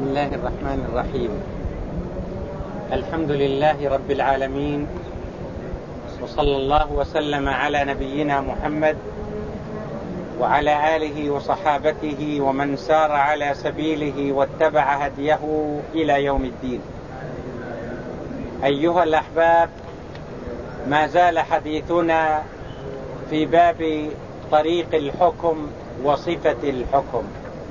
بسم الله الرحمن الرحيم. الحمد لله رب العالمين، وصلى الله وسلم على نبينا محمد وعلى آله وصحابته ومن سار على سبيله واتبع هديه إلى يوم الدين. أيها الأحباب، ما زال حديثنا في باب طريق الحكم وصفة الحكم،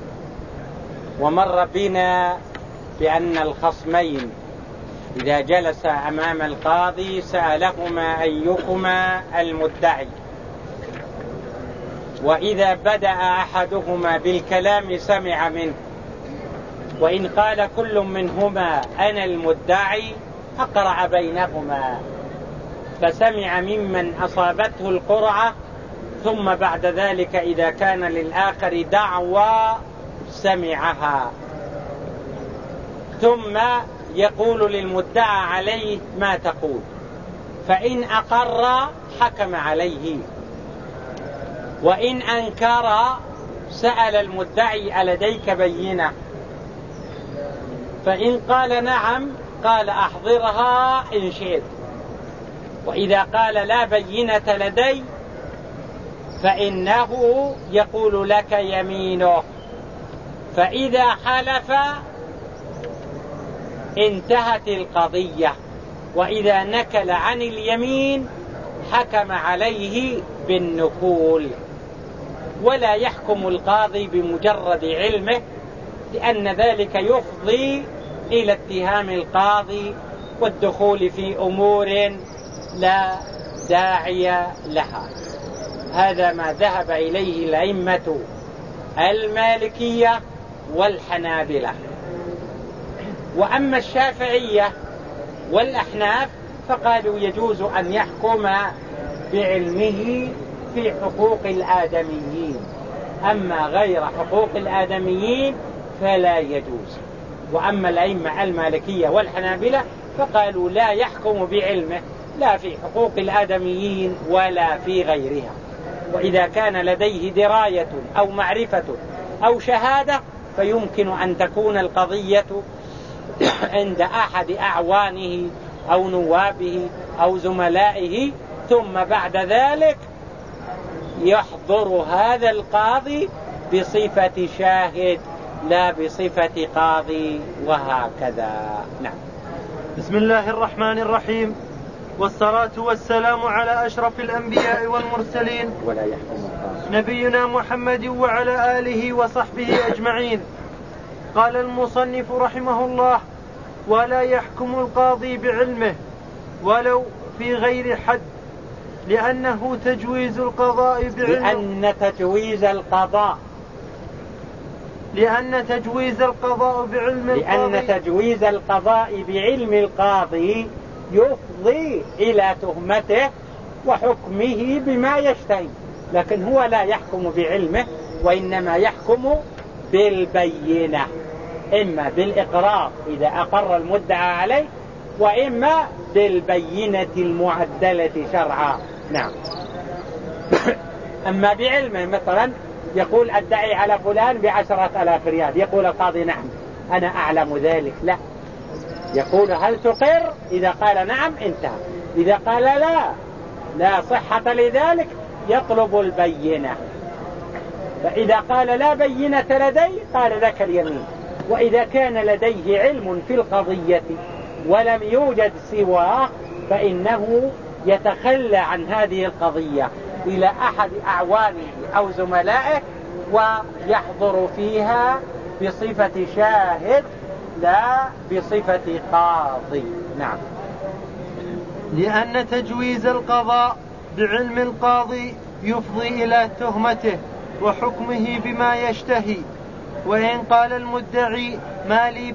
ومر بنا بأن الخصمين إذا جلس أمام القاضي سألهما أيهما المدعي، وإذا بدأ أحدهما بالكلام سمع منه، وإن قال كل منهما أنا المدعي أقرع بينهما فسمع ممن أصابته القرعة، ثم بعد ذلك إذا كان للآخر دعوى سمعها، ثم يقول للمدعى عليه ما تقول، فإن أقر حكم عليه، وإن أنكر سأل المدعي ألديك بينة، فإن قال نعم قال أحضرها إن شئت، وإذا قال لا بينة لدي فإنه يقول لك يمينه، فإذا حلف انتهت القضية، وإذا نكل عن اليمين حكم عليه بالنكول، ولا يحكم القاضي بمجرد علمه، لأن ذلك يفضي إلى اتهام القاضي والدخول في أمور لا داعي لها. هذا ما ذهب إليه الأئمة المالكية والحنابلة. وأما الشافعية والأحناف فقالوا يجوز أن يحكم بعلمه في حقوق الآدميين، أما غير حقوق الآدميين فلا يجوز. وأما الأئمة المالكية والحنابلة فقالوا لا يحكم بعلمه لا في حقوق الآدميين ولا في غيرها، وإذا كان لديه دراية أو معرفة أو شهادة فيمكن أن تكون القضية عند أحد أعوانه أو نوابه أو زملائه، ثم بعد ذلك يحضر هذا القاضي بصفة شاهد لا بصفة قاضي، وهكذا. نعم. بسم الله الرحمن الرحيم، والصلاة والسلام على أشرف الأنبياء والمرسلين نبينا محمد وعلى آله وصحبه أجمعين. قال المصنف رحمه الله: ولا يحكم القاضي بعلمه ولو في غير حد، لأن تجويز القضاء بعلم القاضي يفضي إلى تهمته وحكمه بما يشتهي، لكن هو لا يحكم بعلمه، وإنما يحكم بالبينة، إما بالإقرار إذا أقر المدعى عليه، وإما بالبينة المعدلة شرعا. نعم. أما بعلمه مثلا يقول أدعي على فلان ب10,000 ريال، يقول القاضي نعم أنا أعلم ذلك، لا، يقول هل تقر؟ إذا قال نعم انتهى، إذا قال لا صحة لذلك يطلب البينة، فإذا قال لا بينة لدي قال لك اليمين. وإذا كان لديه علم في القضية ولم يوجد سواه فإنه يتخلى عن هذه القضية إلى أحد أعوانه أو زملائه ويحضر فيها بصفة شاهد لا بصفة قاضي. نعم. لأن تجويز القضاء بعلم القاضي يفضي إلى تهمته وحكمه بما يشتهي، وإن قال المدعي ما لي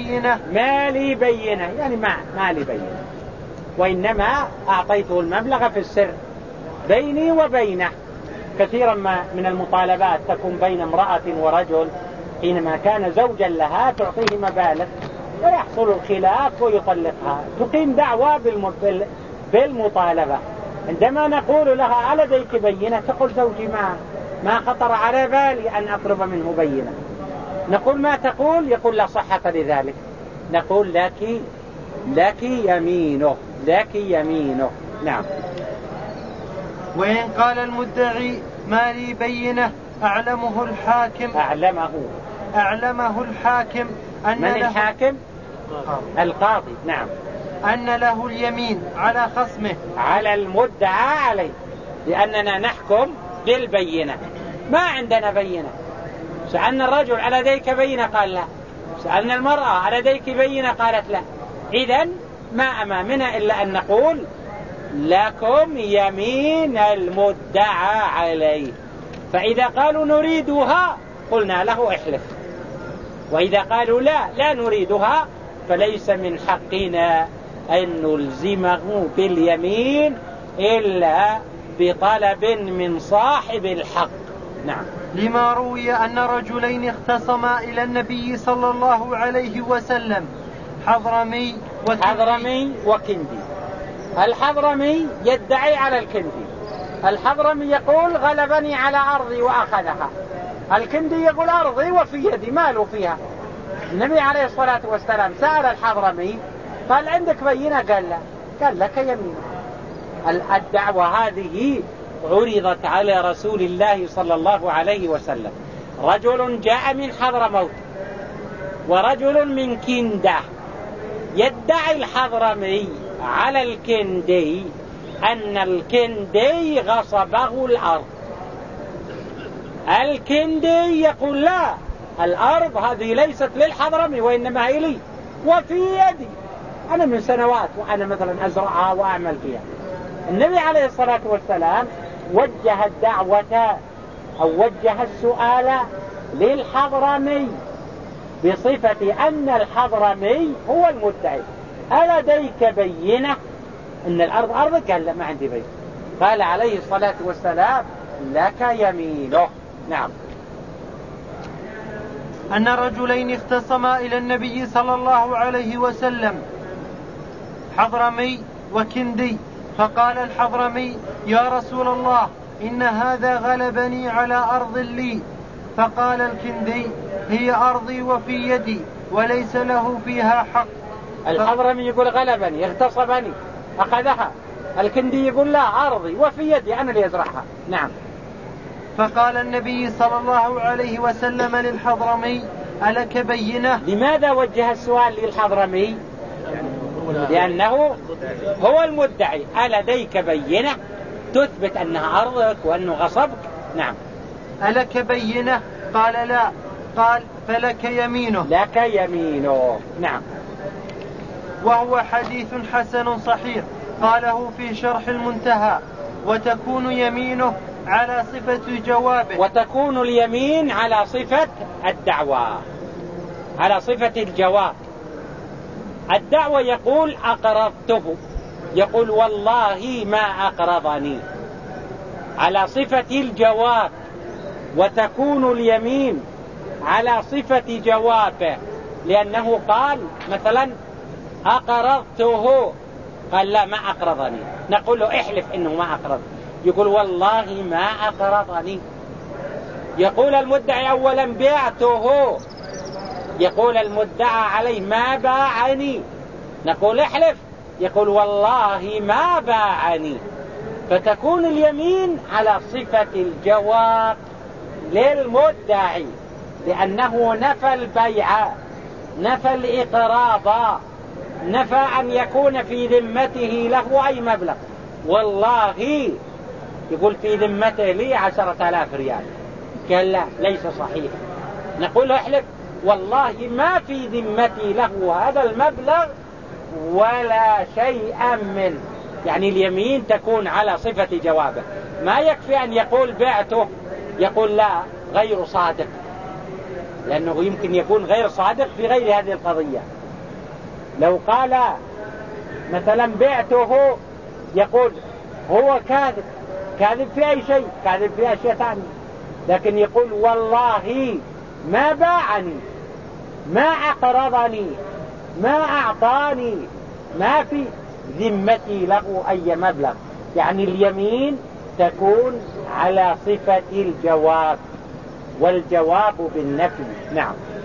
بينة يعني ما لي بينة، وإنما أعطيته المبلغ في السر بيني وبينه. كثيرا ما من المطالبات تكون بين امرأة ورجل، حينما كان زوجا لها تعطيه مبالغ ويحصل الخلاف ويطلقها، تقيم دعوى بالمطالبة. عندما نقول لها لديك بينة تقول زوجي ما خطر على بالي أن أطلب منه بينة، نقول ما تقول؟ يقول لا صحة لذلك. نقول لك يمينه، لك يمينه. نعم. وإن قال المدعي ما لي بينة أعلمه الحاكم أن من الحاكم؟ القاضي. نعم. أن له اليمين على خصمه، على المدعى عليه، لأننا نحكم بالبينة. ما عندنا بينة. سألنا الرجل على يديك بينة؟ قال لا. سألنا المرأة على يديك بينة؟ قالت لا. إذن ما أمامنا إلا أن نقول لكم يمين المدعى عليه. فإذا قالوا نريدها قلنا له احلف، وإذا قالوا لا نريدها فليس من حقنا أن نلزمه باليمين إلا بطلب من صاحب الحق. نعم. لما روي أن رجلين اختصما إلى النبي صلى الله عليه وسلم، حضرمي وكندي. الحضرمي يدعي على الكندي. الحضرمي يقول غلبني على أرضي وأخذها. الكندي يقول أرضي وفي يدي، ماله فيها. النبي عليه الصلاة والسلام سأل الحضرمي قال عندك بينة؟ قال لا. قال لك يمين. الدعوة هذه عرضت على رسول الله صلى الله عليه وسلم. رجل جاء من حضرموت ورجل من كندة. يدعي الحضرمي على الكندي أن الكندي غصبه الأرض. الكندي يقول لا، الأرض هذه ليست للحضرمي وإنما هي لي وفي يدي، أنا من سنوات وأنا مثلا أزرعها وأعمل فيها. النبي عليه الصلاة والسلام وجه الدعوة أو وجه السؤال للحضرمي بصفة أن الحضرمي هو المدعي. ألديك بينة أن الأرض أرضك؟ قال لا، ما عندي بينة. قال عليه الصلاة والسلام لك يمينه. نعم. أن رجلين اختصما إلى النبي صلى الله عليه وسلم، حضرمي وكندي، فقال الحضرمي يا رسول الله إن هذا غلبني على أرض لي. فقال الكندي هي أرضي وفي يدي وليس له فيها حق. الحضرمي يقول غلبني، اغتصبني، أخذها. الكندي يقول لا، أرضي وفي يدي، أنا اللي أزرعها. نعم. فقال النبي صلى الله عليه وسلم للحضرمي ألك بينة؟ لماذا وجه السؤال للحضرمي؟ لأنه هو المدعي. ألديك بينة تثبت أنها أرضك وأنه غصبك؟ نعم. ألك بينة؟ قال لا. قال فلك يمينه. لك يمينه. نعم. وهو حديث حسن صحيح، قاله في شرح المنتهى. وتكون يمينه على صفة جوابه. وتكون اليمين على صفة الدعوة، على صفة الجواب. الدعوة يقول أقرضته، يقول والله ما أقرضني، على صفة الجواب. وتكون اليمين على صفة جوابه، لأنه قال مثلا أقرضته، قال لا ما أقرضني، نقول له احلف إنه ما أقرض، يقول والله ما أقرضني. يقول المدعي أولا بعته، يقول المدعى عليه ما باعني، نقول احلف، يقول والله ما باعني. فتكون اليمين على صفة الجواب للمدعي، لأنه نفى البيع، نفى الإقراض، نفى أن يكون في ذمته له أي مبلغ. والله يقول في ذمته لي 10,000 ريال، قال لا ليس صحيح، نقول له احلف والله ما في ذمتي له هذا المبلغ ولا شيئا منه. يعني اليمين تكون على صفة جوابه. ما يكفي أن يقول بعته، يقول لا غير صادق، لأنه يمكن يكون غير صادق في غير هذه القضية. لو قال مثلا بعته يقول هو كاذب، كاذب في أي شيء، كاذب في أشياء ثانية، لكن يقول والله ما باعني، ما أقرضني، ما أعطاني، ما في ذمتي له أي مبلغ. يعني اليمين تكون على صفة الجواب، والجواب بالنفي. نعم.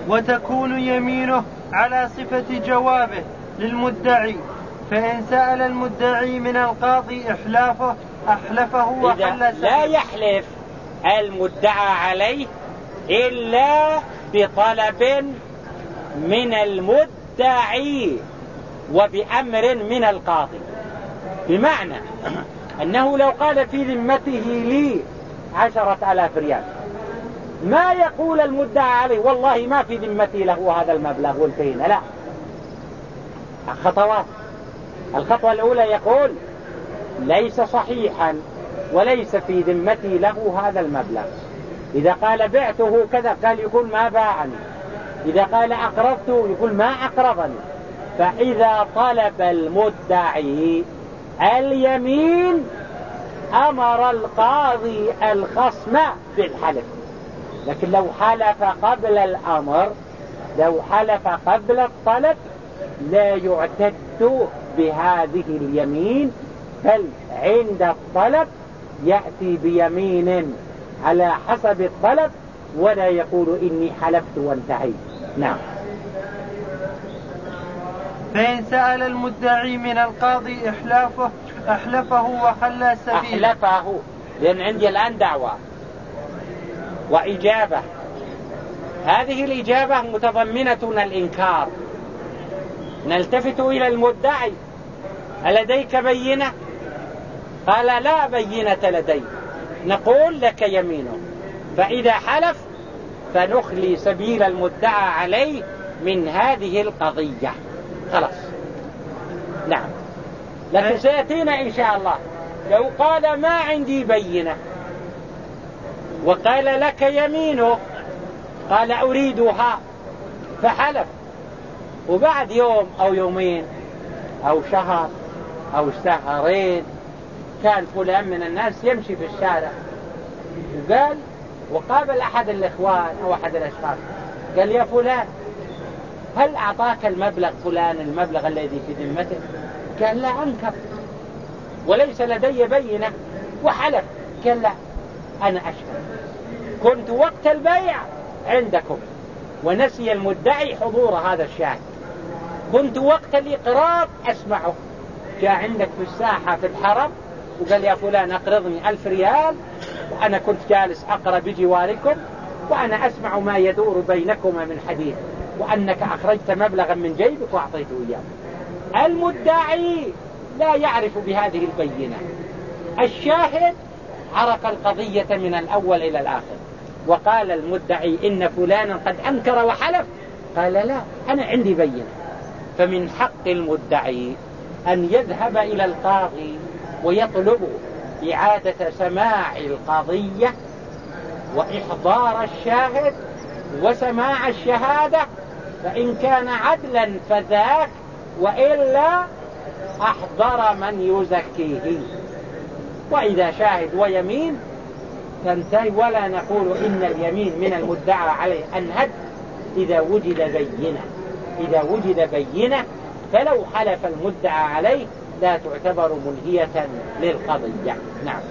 وتكون يمينه على صفة جوابه للمدعي. فإن سأل المدعي من القاضي أحلفه وحل سبيله. لا يحلف المدعى عليه إلا بطلب من المدعي وبأمر من القاضي، بمعنى أنه لو قال في ذمته لي 10,000 ريال، ما يقول المدعى عليه والله ما في ذمتي له هذا المبلغ وانتهينا، لا، خطوات. الخطوة الأولى يقول ليس صحيحا وليس في ذمتي له هذا المبلغ. إذا قال بعته كذا قال يقول ما باعني. إذا قال أقرضته يقول ما أقرضني. فإذا طلب المدعي اليمين أمر القاضي الخصم بالحلف. لكن لو حلف قبل الأمر، لو حلف قبل الطلب، لا يعتد بهذه اليمين، بل عند الطلب يأتي بيمين على حسب الطلب ولا يقول إني حلفت وانتهيت. نعم. فإن سأل المدعي من القاضي أحلفه وخلى سبيله. أحلفه، لأن عندي الآن دعوة وإجابة. هذه الإجابة متضمنة الإنكار. نلتفت إلى المدعي: ألديك بينة؟ قال لا بينة لدي. نقول لك يمينه. فإذا حلف فنخلي سبيل المدعى عليه من هذه القضية. خلاص. نعم. لكن سيأتينا إن شاء الله لو قال ما عندي بينة وقال لك يمينه، قال أريدها، فحلف، وبعد يوم أو يومين أو شهر أو شهرين كان فلان من الناس يمشي في الشارع وقال، وقابل أحد الإخوان أو أحد الأشخاص، قال يا فلان هل أعطاك المبلغ فلان المبلغ الذي في ذمته؟ قال لا، أنكر وليس لدي بينة وحلف. قال لا، أنا أشهد كنت وقت البيع عندكم ونسي المدعي حضور هذا الشاهد، كنت وقت الإقراض أسمعه، جاء عندك في الساحة في الحرم وقال يا فلان أقرضني 1000 ريال، وأنا كنت جالس أقرأ بجواركم وأنا أسمع ما يدور بينكما من حديث، وأنك أخرجت مبلغا من جيبك وأعطيته إياه. المدعي لا يعرف بهذه البينة، الشاهد عرف القضية من الأول إلى الآخر، وقال المدعي إن فلانا قد أنكر وحلف، قال لا، أنا عندي بينة. فمن حق المدعي أن يذهب إلى القاضي ويطلب إعادة سماع القضية وإحضار الشاهد وسماع الشهادة، فإن كان عدلا فذاك، وإلا أحضر من يزكيه. وإذا شاهد ويمين تنتهي، ولا نقول إن اليمين من المدعى عليه أنهد إذا وجد بينة. إذا وجد بينة فلو حلف المدعى عليه لا تعتبر منهية للقضية. نعم.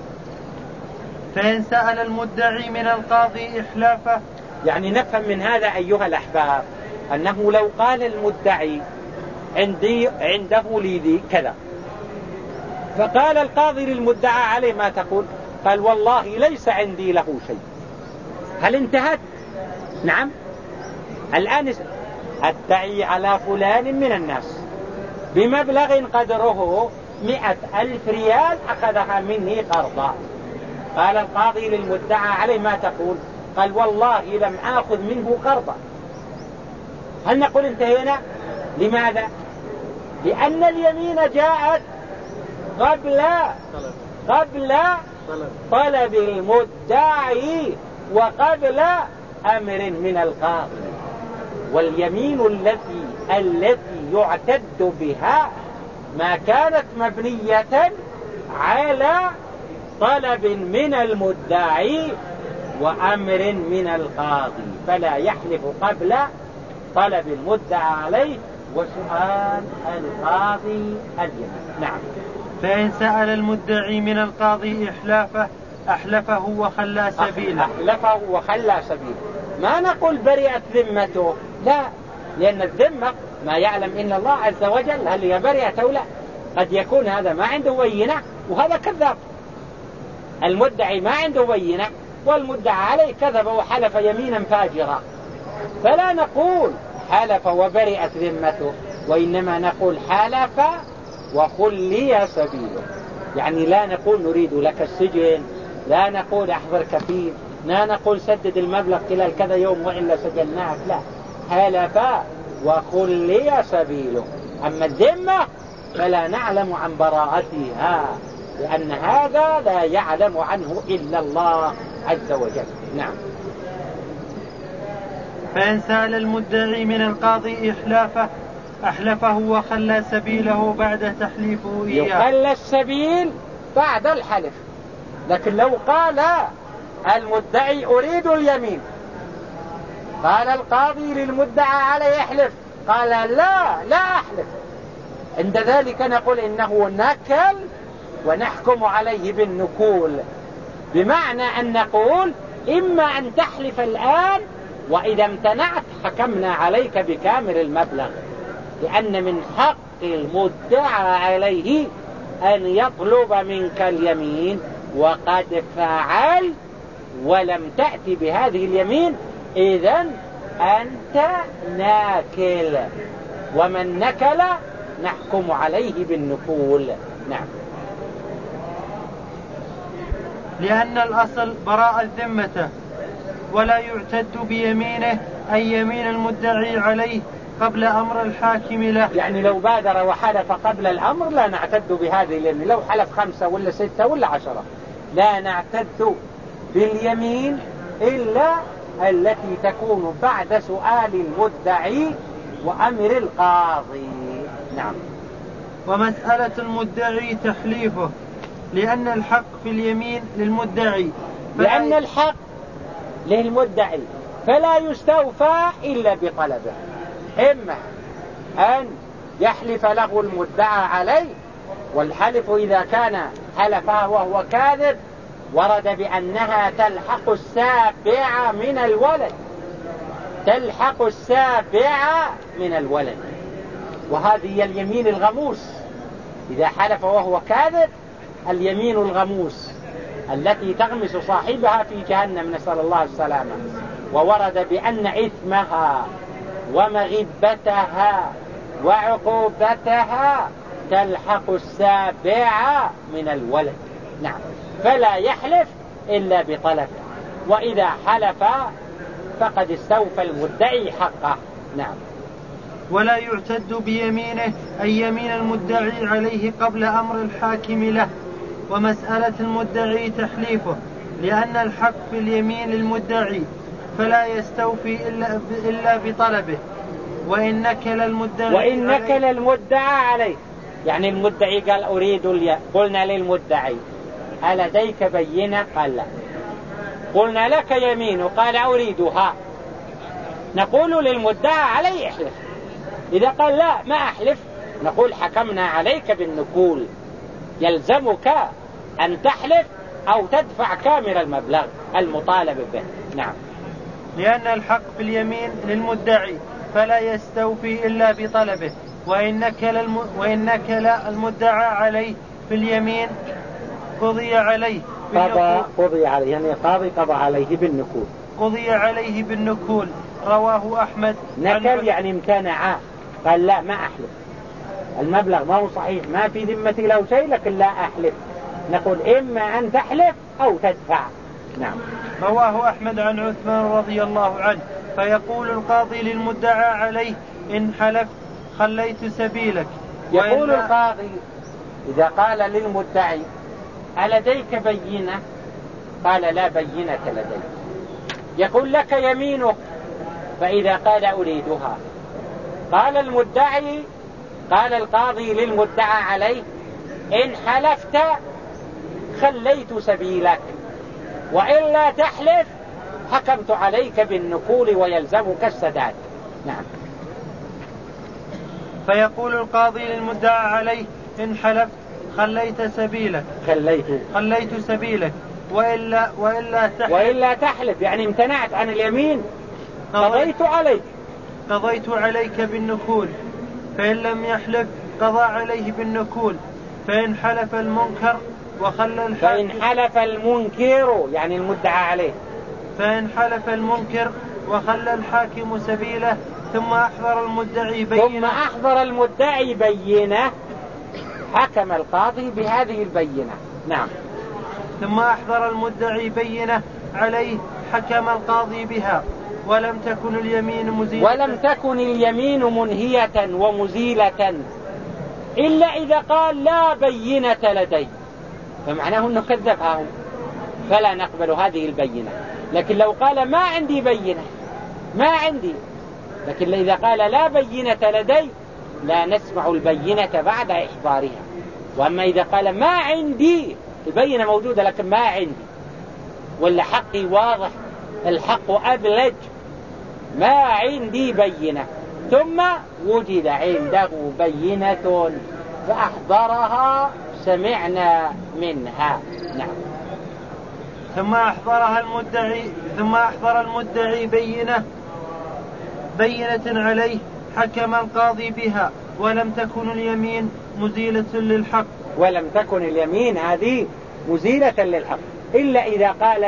فإن سأل المدعي من القاضي إحلافه، يعني نفهم من هذا أيها الأحباب أنه لو قال المدعي عنده لي كذا، فقال القاضي للمدعى عليه ما تقول؟ قال والله ليس عندي له شيء. هل انتهت؟ نعم. الآن أدعي على فلان من الناس بمبلغ قدره 100,000 ريال أخذها مني قرضا. قال القاضي للمدعى عليه ما تقول؟ قال والله لم آخذ منه قرضا. هل نقول انتهينا؟ لماذا؟ لأن اليمين جاءت قبل طلب المدعي وقبل أمر من القاضي، واليمين التي يعتد بها ما كانت مبنية على طلب من المدعي وأمر من القاضي، فلا يحلف قبل طلب المدعى عليه وسؤال القاضي اليمين. نعم. فإن سأل المدعي من القاضي إحلافه أحلفه وخلى سبيله. أحلفه وخلى سبيله. ما نقول برئت ذمته، لا، لأن الذمة ما يعلم إلا الله عز وجل هل هي برئت أو لا. قد يكون هذا ما عنده بينة وهذا كذاب، المدعي ما عنده بينة والمدعى عليه كذب وحلف يمينا فاجرة، فلا نقول حلف وبرئت ذمته، وإنما نقول حلف وخلي سبيله. يعني لا نقول نريد لك السجن، لا نقول احضر كفيل، لا نقول سدد المبلغ خلال كذا يوم وإلا سجناك، لا، حلف وخلي سبيله. أما الذمة فلا نعلم عن براءتها، لأن هذا لا يعلم عنه إلا الله عز وجل. نعم. فإن سأل المدعي من القاضي أحلفه وخلى سبيله بعد تحليفه إياه. يخلى السبيل بعد الحلف، لكن لو قال المدعي أريد اليمين، قال القاضي للمدعى عليه احلف، قال لا أحلف، عند ذلك نقول إنه نكل ونحكم عليه بالنكول، بمعنى أن نقول إما أن تحلف الآن، وإذا امتنعت حكمنا عليك بكامل المبلغ، لأن من حق المدعى عليه أن يطلب منك اليمين، وقد فعل ولم تأتي بهذه اليمين، إذن أنت ناكل، ومن نكل نحكم عليه بالنكول. نعم. لأن الأصل براء الذمة، ولا يعتد بيمينه أي يمين المدعي عليه قبل أمر الحاكم له. يعني لو بادر وحلف قبل الأمر لا نعتد بهذه اليمين، لو حلف 5 ولا 6 ولا 10 لا نعتد باليمين إلا التي تكون بعد سؤال المدعي وأمر القاضي. نعم. ومسألة المدعي تحليفه، لأن الحق في اليمين للمدعي، لأن الحق للمدعي فلا يستوفى إلا بطلبه، إما أن يحلف له المدعى عليه، والحلف إذا كان حلفها وهو كاذب ورد بأنها تلحق السابع من الولد، تلحق السابع من الولد، وهذه هي اليمين الغموس. إذا حلف وهو كاذب اليمين الغموس التي تغمس صاحبها في جهنم، نسأل الله السلامة. وورد بأن إثمها ومغبتها وعقوبتها تلحق السابع من الولد. نعم. فلا يحلف إلا بطلب، وإذا حلف فقد استوفى المدعي حقه. نعم. ولا يعتد بيمينه أي يمين المدعي عليه قبل أمر الحاكم له. ومسألة المدعي تحليفه، لأن الحق في اليمين للمدعي فلا يستوفي إلا بطلبه، وإن نكل المدعي عليه، يعني المدعي قال أريد قلنا للمدعي ألديك بينة؟ قال لا. قلنا لك يمين قال أريدها، نقول للمدعي عليه احلف. إذا قال لا ما أحلف نقول حكمنا عليك بالنكول، يلزمك أن تحلف أو تدفع كامل المبلغ المطالب به. نعم. لأن الحق في اليمين للمدعي فلا يستوفي إلا بطلبه، وإن نكل المدعى عليه في اليمين قضي عليه يعني قاضي قضى عليه بالنكول، قضي عليه بالنكول. رواه أحمد. نكل يعني امتنع، قال لا ما أحلف، المبلغ ما هو صحيح، ما في ذمتي له شيء، لكن لا أحلف. نقول إما أن تحلف أو تدفع. نعم. رواه أحمد عن عثمان رضي الله عنه. فيقول القاضي للمدعى عليه إن حلف خليت سبيلك. يقول القاضي إذا قال للمدعي ألديك بينة؟ قال لا بينة لدي. يقول لك يمينك؟ فإذا قال أريدها، قال المدعي، قال القاضي للمدعى عليه إن حلفت خليت سبيلك، وإلا تحلف حكمت عليك بالنكول ويلزمك السداد. نعم. فيقول القاضي للمدعى عليه إن حلفت خليت سبيلك، خليت سبيلك، وإلا تحلف يعني امتنعت عن اليمين قضيت عليك بالنكول، فإن لم يحلف قضى عليه بالنكول، فإن حلف المنكر وخلى الحاكم، فإن حلف المنكر يعني المدعى عليه، فإن حلف المنكر وخلى الحاكم سبيله ثم أحضر المدعي بينة حكم القاضي بهذه البينة. نعم. ثم أحضر المدعي بينة عليه حكم القاضي بها، ولم تكن اليمين منهية ومزيلة إلا إذا قال لا بينة لدي، فمعناه أنه كذبها فلا نقبل هذه البينة. لكن لو قال ما عندي بينة، ما عندي، لكن إذا قال لا بينة لدي لا نسمع البينة بعد إحضارها. وأما إذا قال ما عندي، البينة موجودة لكن ما عندي، ولا حقي واضح، الحق أبلج، ما عندي بينة، ثم وجد عنده بينة فأحضرها سمعنا منها. نعم. ثم أحضر المدعي بينة عليه حكم القاضي بها، ولم تكن اليمين مزيلة للحق. ولم تكن اليمين هذه مزيلة للحق إلا إذا قال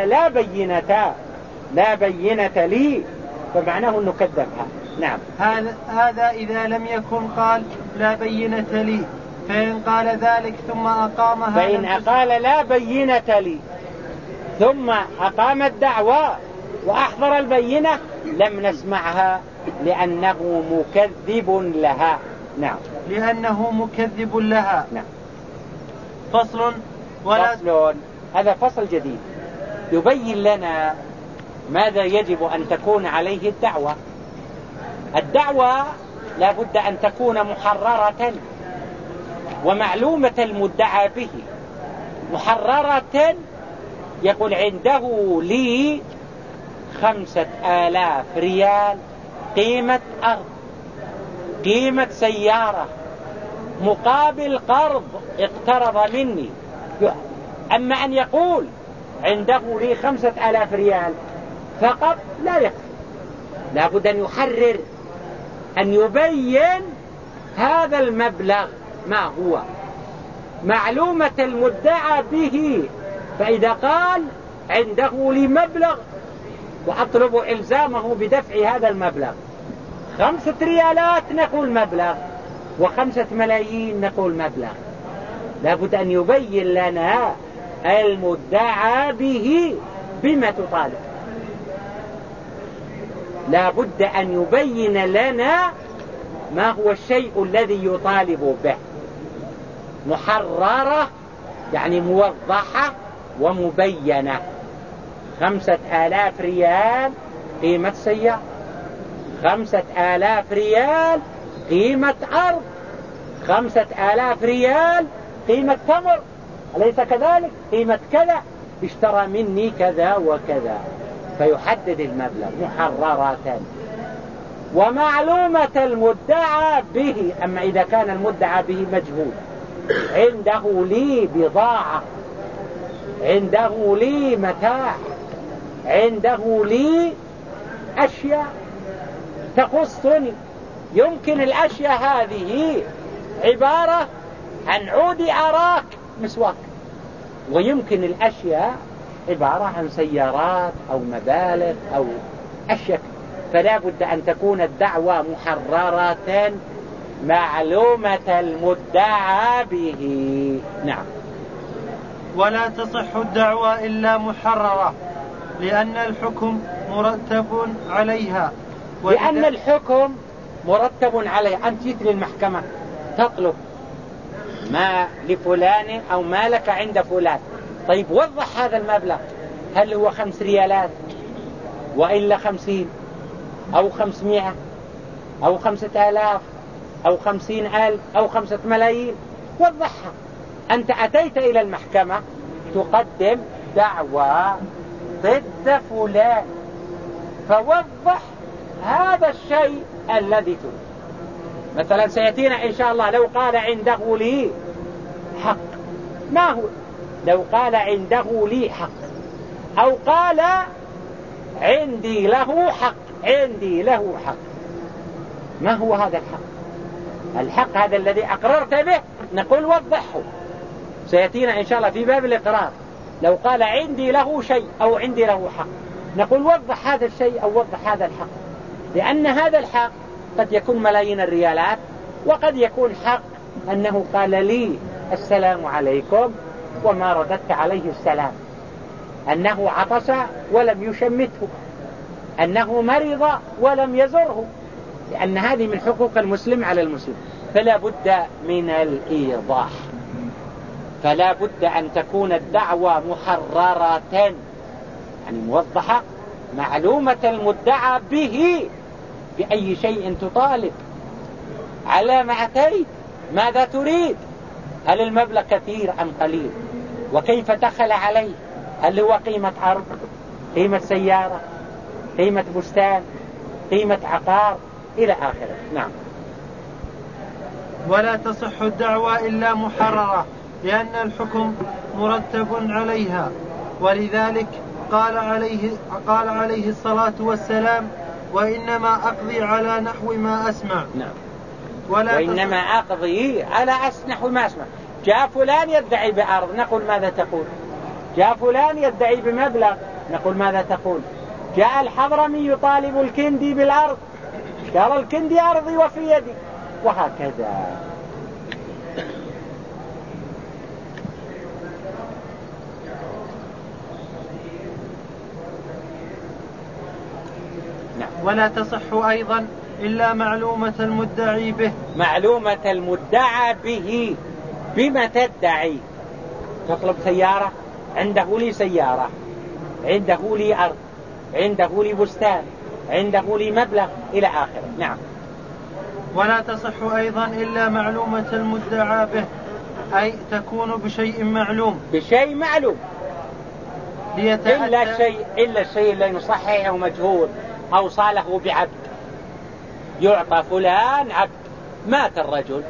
لا بينة لي، فمعناه أنه كذبها. نعم. هذا إذا لم يكن قال لا بينة لي، فإن قال ذلك ثم أقامها، فإن قال لا بينة لي ثم أقام الدعوى وأحضر البينة لم نسمعها لأنه مكذب لها. نعم. لأنه مكذب لها. نعم. فصل. هذا فصل جديد يبين لنا ماذا يجب أن تكون عليه الدعوة. الدعوة لا بد أن تكون محررة ومعلومة المدعى به. محررة يقول عنده لي 5000 ريال قيمة أرض، قيمة سيارة، مقابل قرض اقترض مني. أما أن يقول عنده لي 5000 ريال فقط لا يكفي، لا بد أن يحرر، أن يبين هذا المبلغ ما هو، معلومة المدعى به. فإذا قال عنده لي مبلغ وأطلب إلزامه بدفع هذا المبلغ، 5 ريالات نقول مبلغ، و5 ملايين نقول مبلغ، لا بد أن يبين لنا المدعى به بما تطالب. لا بد أن يبين لنا ما هو الشيء الذي يطالب به، محررة يعني موضحة ومبينة. 5000 ريال قيمة سيارة، 5000 ريال قيمة أرض، 5000 ريال قيمة تمر، أليس كذلك؟ قيمة كذا، اشترى مني كذا وكذا، فيحدد المبلغ محررة ومعلومة المدعى به. أما إذا كان المدعى به مجهول، عنده لي بضاعة، عنده لي متاع، عنده لي أشياء تخصني، يمكن الأشياء هذه عبارة عن عود أراك مسواك، ويمكن الأشياء عبارة عن سيارات أو مبالغ أو أشياء. فلا بد أن تكون الدعوة محررة معلومة المدعى به. نعم. ولا تصح الدعوة إلا محررة، لأن الحكم مرتب عليها. لأن الحكم مرتب عليها. أنت جيت للمحكمة تطلب ما لفلان أو ما لك عند فلان، طيب وضح هذا المبلغ، هل هو 5 ريالات وإلا 50 أو 500 أو 5000 أو 50,000 أو 5 ملايين، وضحها. أنت أتيت إلى المحكمة تقدم دعوى ضد فلان، فوضح هذا الشيء الذي تريد. مثلا سيأتينا إن شاء الله لو قال عنده لي حق، ما هو؟ لو قال عنده لي حق أو قال عندي له حق، عندي له حق. ما هو هذا الحق؟ الحق هذا الذي أقررت به، نقول وضحه، سيأتينا إن شاء الله في باب الإقرار. لو قال عندي له شيء أو عندي له حق، نقول وضح هذا الشيء أو وضح هذا الحق، لأن هذا الحق قد يكون ملايين الريالات، وقد يكون حق أنه قال لي السلام عليكم وما رددت عليه السلام، أنه عطس ولم يشمته، أنه مرض ولم يزره، لأن هذه من حقوق المسلم على المسلم. فلا بد من الإيضاح، فلا بد أن تكون الدعوة محررة، يعني موضحة، معلومة المدعى به، بأي شيء تطالب، على ما أتيت، ماذا تريد، هل المبلغ كثير أم قليل، وكيف دخل عليه، هل هو قيمة أرض، قيمة سيارة، قيمة بستان، قيمة عقار، إلى آخره. نعم. ولا تصح الدعوة إلا محررة، لأن الحكم مرتب عليها، ولذلك قال عليه الصلاة والسلام: وإنما أقضي على نحو ما أسمع. نعم. وإنما أقضي على نحو ما أسمع. جاء فلان يدعي بأرض، نقول ماذا تقول؟ جاء فلان يدعي بمبلغ، نقول ماذا تقول؟ جاء الحضرمي يطالب الكندي بالأرض، قال الكندي أرضي وفي يدي، وهكذا. ولا تصح أيضا إلا معلومة المدعي به. معلومة المدعى به. بما تدعي؟ تطلب سيارة، عنده لي سيارة، عنده لي أرض، عنده لي بستان، عنده لي مبلغ، إلى آخره. نعم. ولا تصح أيضا إلا معلومة المدعى به، أي تكون بشيء معلوم. بشيء معلوم. إلا الشيء اللي نصححه مجهول، أو صاله بعبد. يعطى فلان عبد، مات الرجل،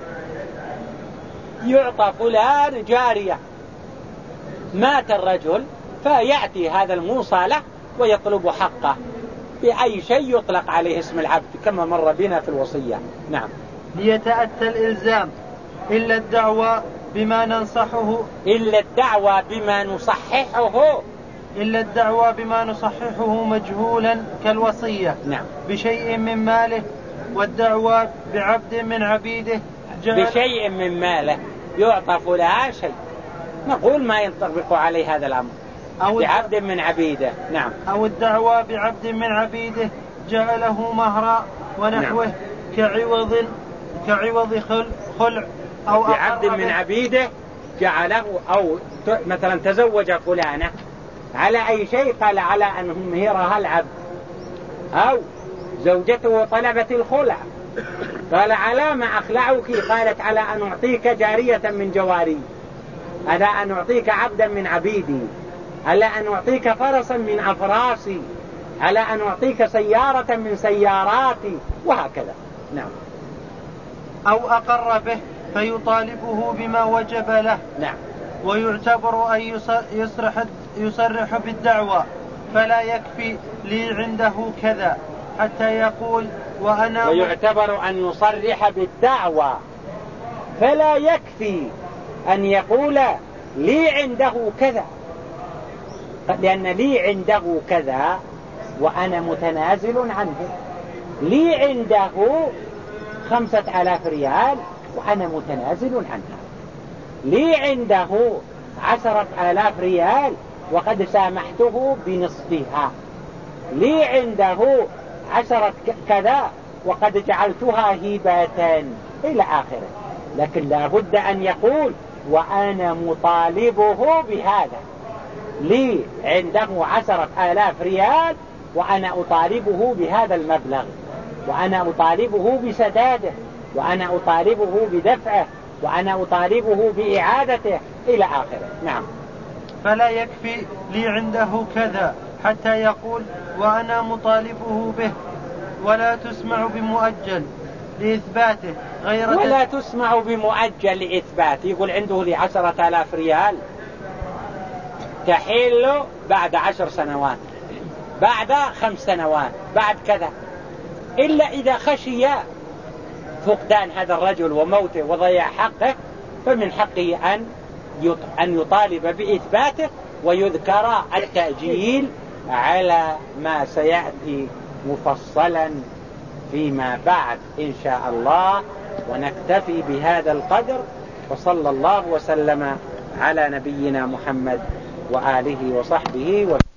يعطى فلان جارية، مات الرجل، فيأتي هذا الموصى له ويطلب حقه بأي شيء يطلق عليه اسم العبد، كما مر بنا في الوصية. نعم. ليتأتى الإلزام إلا الدعوى بما ننصحه، إلا الدعوى بما نصححه، إلا الدعوى بما نصححه مجهولا كالوصية. نعم. بشيء من ماله، والدعوى بعبد من عبيده. بشيء من ماله، يعطى فلان شيء، نقول ما ينطبق عليه هذا الأمر. بعبد من عبيده. نعم. أو الدعوى بعبد من عبيده جعله مهرا ونحوه. نعم. كعوض خلع أو بعبد من عبيده جعله، أو مثلا تزوج فلانة على أي شيء، قال على أن مهرها العبد، أو زوجته طلبت الخلع، قال على ما أخلعك، قالت على أن أعطيك جارية من جواري، على أن أعطيك عبدا من عبيدي، على أن أعطيك فرسا من أفراسي، على أن أعطيك سيارة من سياراتي، وهكذا. نعم. أو أقر به فيطالبه بما وجب له. نعم. ويعتبر أن يصرح بالدعوة، فلا يكفي لي عنده كذا حتى يقول وأنا. ويعتبر أن يصرح بالدعوة، فلا يكفي أن يقول لي عنده كذا، لأن لي عنده كذا وأنا متنازل عنه. لي عنده 5000 ريال وأنا متنازل عنها. لي عنده 10,000 ريال وقد سامحته بنصفها. لي عنده 10 كذا وقد جعلتها هبة، إلى آخره. لكن لا بد أن يقول وأنا مطالبه بهذا. لي عنده 10,000 ريال وأنا أطالبه بهذا المبلغ، وأنا أطالبه بسداده، وأنا أطالبه بدفعه، وأنا أطالبه بإعادته، إلى آخره. نعم. فلا يكفي لي عنده كذا حتى يقول وأنا مطالبه به. ولا تسمع بمؤجل لإثباته غير ولا تسمع بمؤجل لإثباته. يقول عنده لي 10,000 ريال تحل بعد 10 سنوات، بعد 5 سنوات بعد كذا، إلا إذا خشي فقدان هذا الرجل وموته وضياع حقه فمن حقه أن يطالب بإثباته ويذكر التأجيل على ما سيأتي مفصلا فيما بعد إن شاء الله. ونكتفي بهذا القدر، وصلى الله وسلم على نبينا محمد وآله وصحبه وسلم.